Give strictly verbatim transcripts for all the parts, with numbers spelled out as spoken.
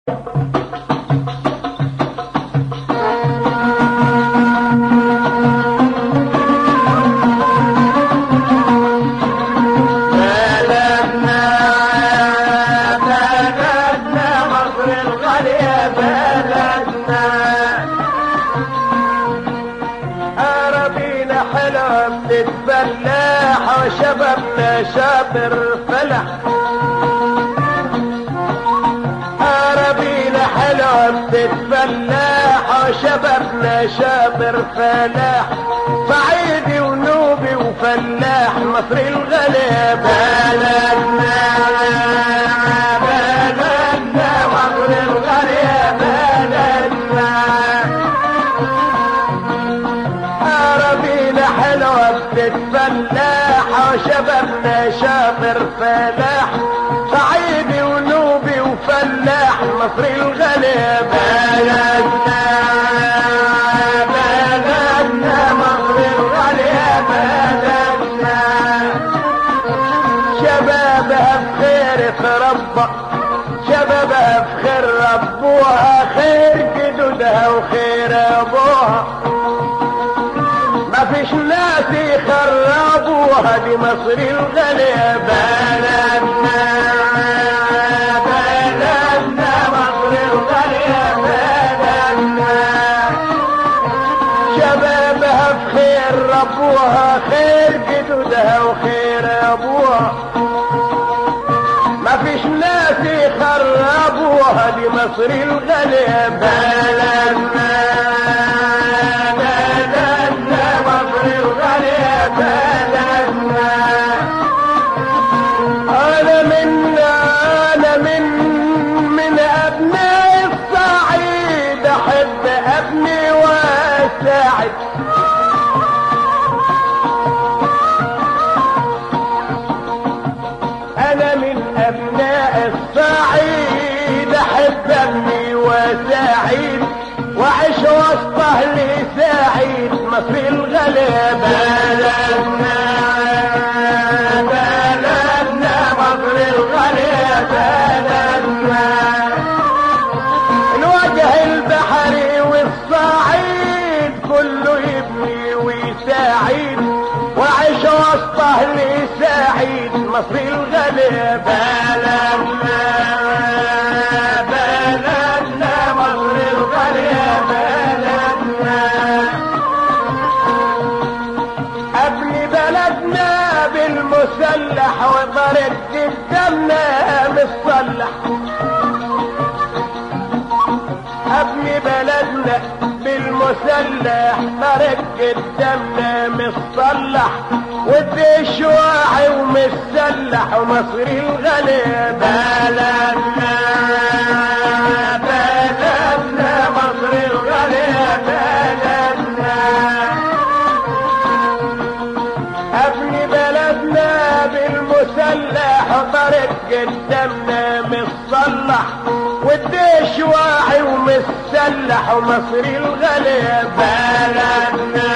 شبابنا شاطر فلح عربينا حلوة بتتفلاح وشبابنا شاطر فلاح صعيدي ونوبي وفلاح مصري الغلا بلدنا بلدنا مصري الغلا بلدنا عربينا حلوة بتتفلاح وشبابنا شاطر فلاح صعيدي ونوبي وفلاح مصري الغلا بلدنا بلدنا مصري الغلا بلدنا شبابها بخير تربى شبابها بخير ربوها خير جدودها وخير ابوها ما فيش ناس يخربوها دي مصري الغلا بلدنا بلدنا مصري الغلا بلدنا شبابها بخير ربوها خير جدودها وخير ابوها ما فيش ناس يخربوها دي مصري الغلا بلدنا أنا من أنا من من أبناء الصعيد أحب أبني وأساعد أنا من أبناء الصعيد أحب أبني وأساعد وأعيش وسط أهلي سعيد مصري الغلا بلدنا بلدنا مصري الغلا بلدنا الوجه البحري والصعيد كله يبني ويساعد وأعيش وسط أهلي سعيد مصري الغلا بلدنا بلدنا مصري الغلا بلدنا ابني بلدنا بالمسلح وطريق قدامنا مصلح ابني بلدنا بالمسلح طريق قدامنا مصلح والدش واعي ومسلح ومصري الغلا بلدنا بلدنا مصري الغلا بلدنا ابني بلدنا بالمسلح طريق قدامنا مصلح والدش واعي ومسلح ومصري الغلا بلدنا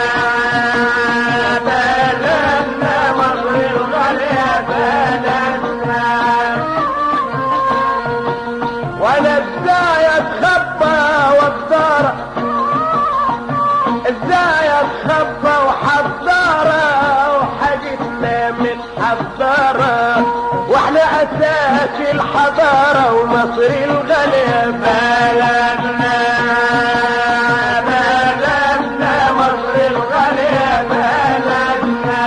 بلدنا مصري الغلا بلدنا وانا ازاي اتخبى والدار ازاي اتخبى وحضارة وحاجتنا متحضرة واحنا اساس الحضارة ومصري الغلا بلدنا بلدنا مصري الغلا بلدنا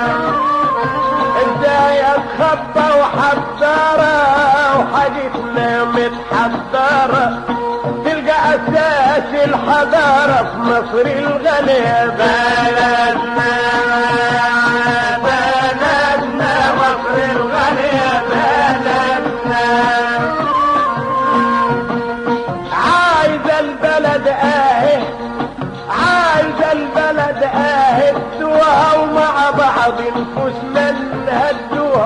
ازاي اتخبى وحضارة وحاجتنا متحضرة تلقى اساس الحضارة في مصري الغلا بلدنا بلدنا مصري الغلا بلدنا عايزة البلد اهي عايزة البلد اهي ادوها ومع بعض نفوسنا نهدوها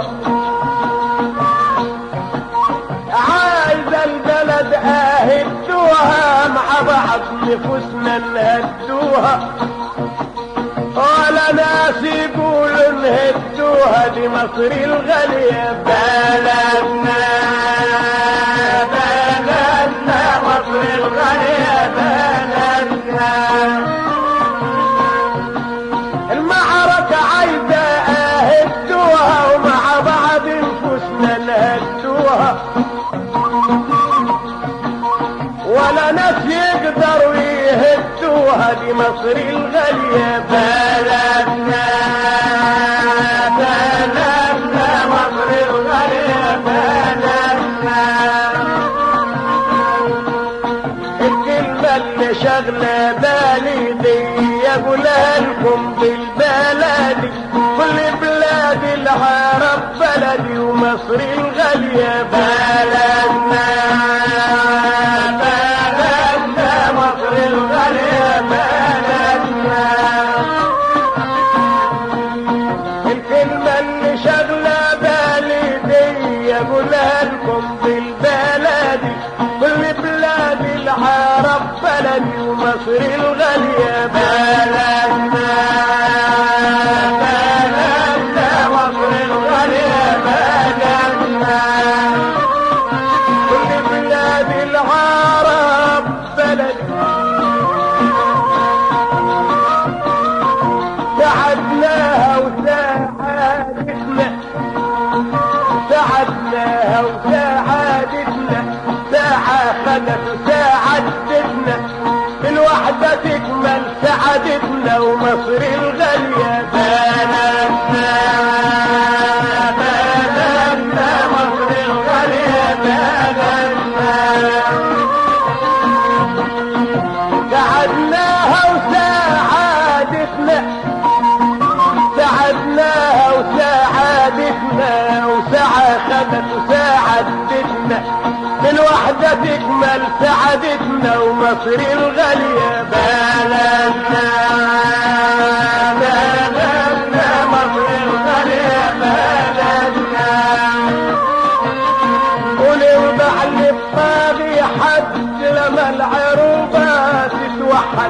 عايزة البلد اهي ادوها مع بعض نفوسنا نهدوها ولا ناس يقولوا نهدوها دي مصري الغلا بلدنا بلدنا يقدروا يهدوها دي مصر الغالية بلدنا بلدنا مصر الغالية بلدنا. الكلمة اللي شغلة بالي دي اقولها لكم بالبلدي، كل بلاد العرب بلدي ومصر الغالية بلدنا بلدنا مصر الغالية بلدنا. الكلمة اللي شغلة بالي دي اقولها لكم بالبلدي، كل بلاد العرب بلدي ومصر الغالية بلدنا بلدنا مصر الغالية بلدنا. كل بلاد العرب بلدي سعدناها وساعدتنا سعدناها وساعدتنا، ساعة خدت وساعدتنا، الوحدة تكمل سعدتنا ومصر الغالية بلدنا بلدنا مصر الغالية بلدنا. سعدناها وساعدتنا سعدناها وساعدتنا، وساعة خدت وساعدتنا، الوحدة تكمل سعدتنا ومصر الغالية بلدنا بلدنا مصر الغالية بلدنا. ونوضع للطاغي حد لما العروبة تتوحد،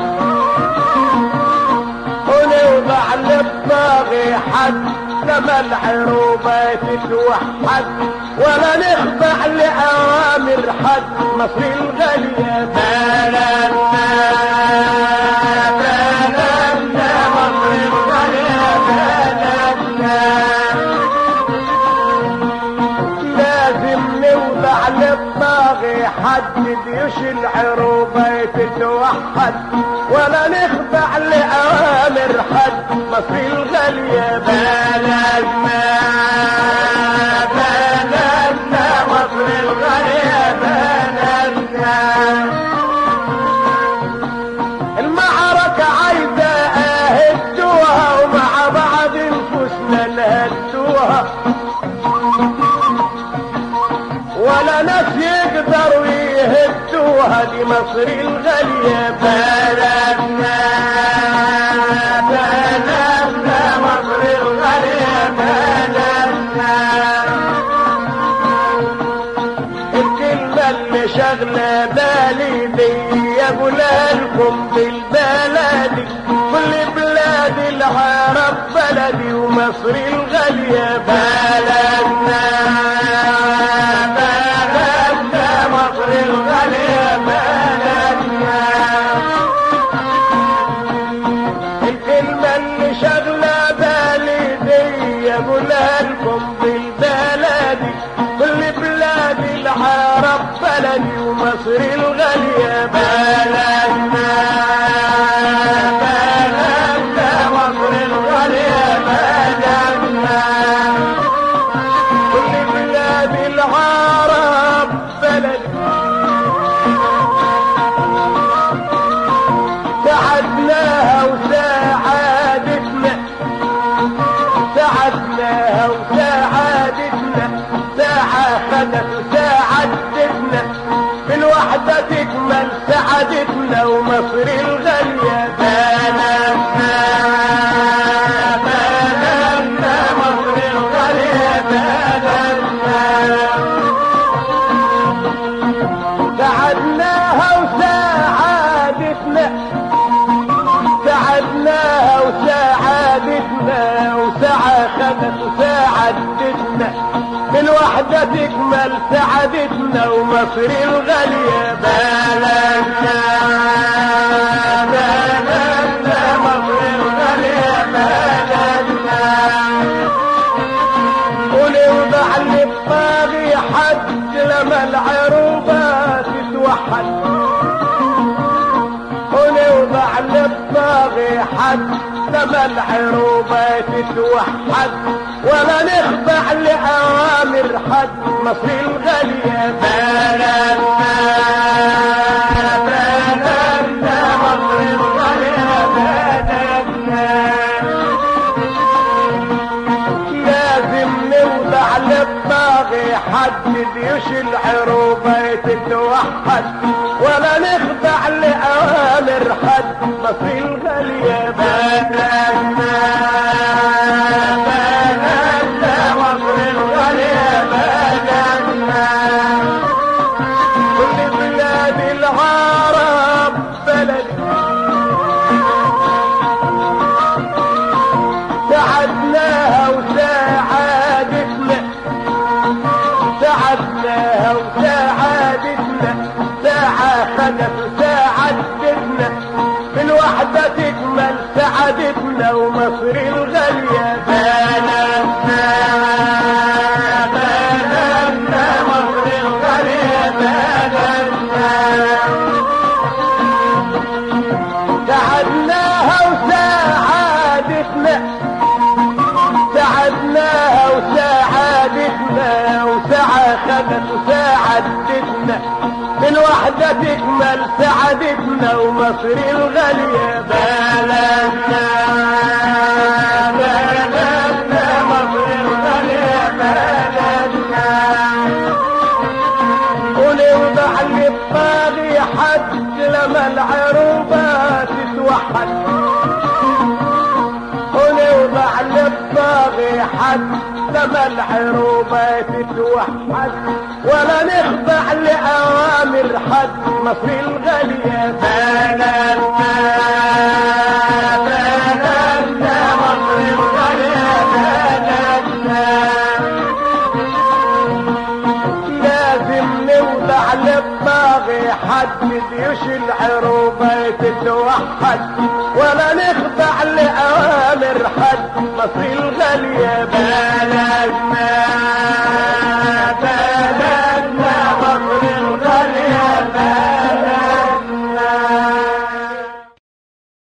ونوضع للطاغي حد لما العروبة تتوحد، ولا نخضع لأوامر حد مصر الغالية بلدنا بلدنا مصر الغالية بلدنا. لازم نوضع للطاغي حد جيوش العروبة تتوحد، ولا نخضع لأوامر حد مصر الغالية بلدنا بلدنا مصر الغالية بلدنا. المعركة عايزة اهدوها ومع بعض نفوسنا نهدوها، ولا ناس يقدروا يهدوها دي مصر الغالية بلدنا بلدنا مصر الغالية بلدنا. الكلمة اللي شغلة بالي دي اقولها لكم بالبلدي، كل بلاد العرب بلدي ومصر الغالية بلدنا بلدنا مصر الغالية بلدنا. الكلمة اللي شغلة بالي دي اقولها لكم بالبلدي، كل بلاد العرب بلدي ومصر الغالية بلدنا بلدنا مصر الغالية بلدنا. كل بلاد العرب بلدي سعدناها وساعدتنا سعدناها وساعدتنا، ساعة خدت وساعدتنا، الوحدة تكمل سعدتنا ومصر الغالية بلدنا بلدنا مصر الغالية بلدنا. سعدناها وساعدتنا سعدناها وساعدتنا، وساعة خدت وساعدتنا، الوحدة تكمل سعدتنا ومصر الغالية بلدنا بلدنا مصر الغالية بلدنا. ونوضع للطاغي حد لما العروبة تتوحد، حد لما العروبة تتوحد ولا نخضع لأوامر حد مصر الغالية بلدنا بلدنا مصر الغالية بلدنا لازم نوضع للطاغي حد جيوش العروبة تتوحد ولا نخضع لأوامر حد مصر الغالية بلدنا بلدنا مصر الغالية بلدنا كل بلاد العرب بلد سعدناها وساعدتنا سعدناها وساعدتنا ساعة خدت وساعدتنا بالوحدة تكمل سعادتنا ومصر الغالية بلدنا بلدنا مصر الغالية بلدنا سعدناها وساعدتنا سعدناها وساعدتنا وساعة خدت وساعدتنا بالوحدة تكمل سعادتنا ومصر الغالية بلدنا بلدنا مصر الغالية بلدنا ونوضع للطاغي حد لما العروبة تتوحد ونوضع للطاغي حد لما العروبة تتوحد ولا نخضع لأوامر حد مصر الغالية بلدنا بلدنا مصر الغالية بلدنا لازم نوضع للطاغي حد جيوش العروبة تتوحد ولا نخضع لأوامر حد مصر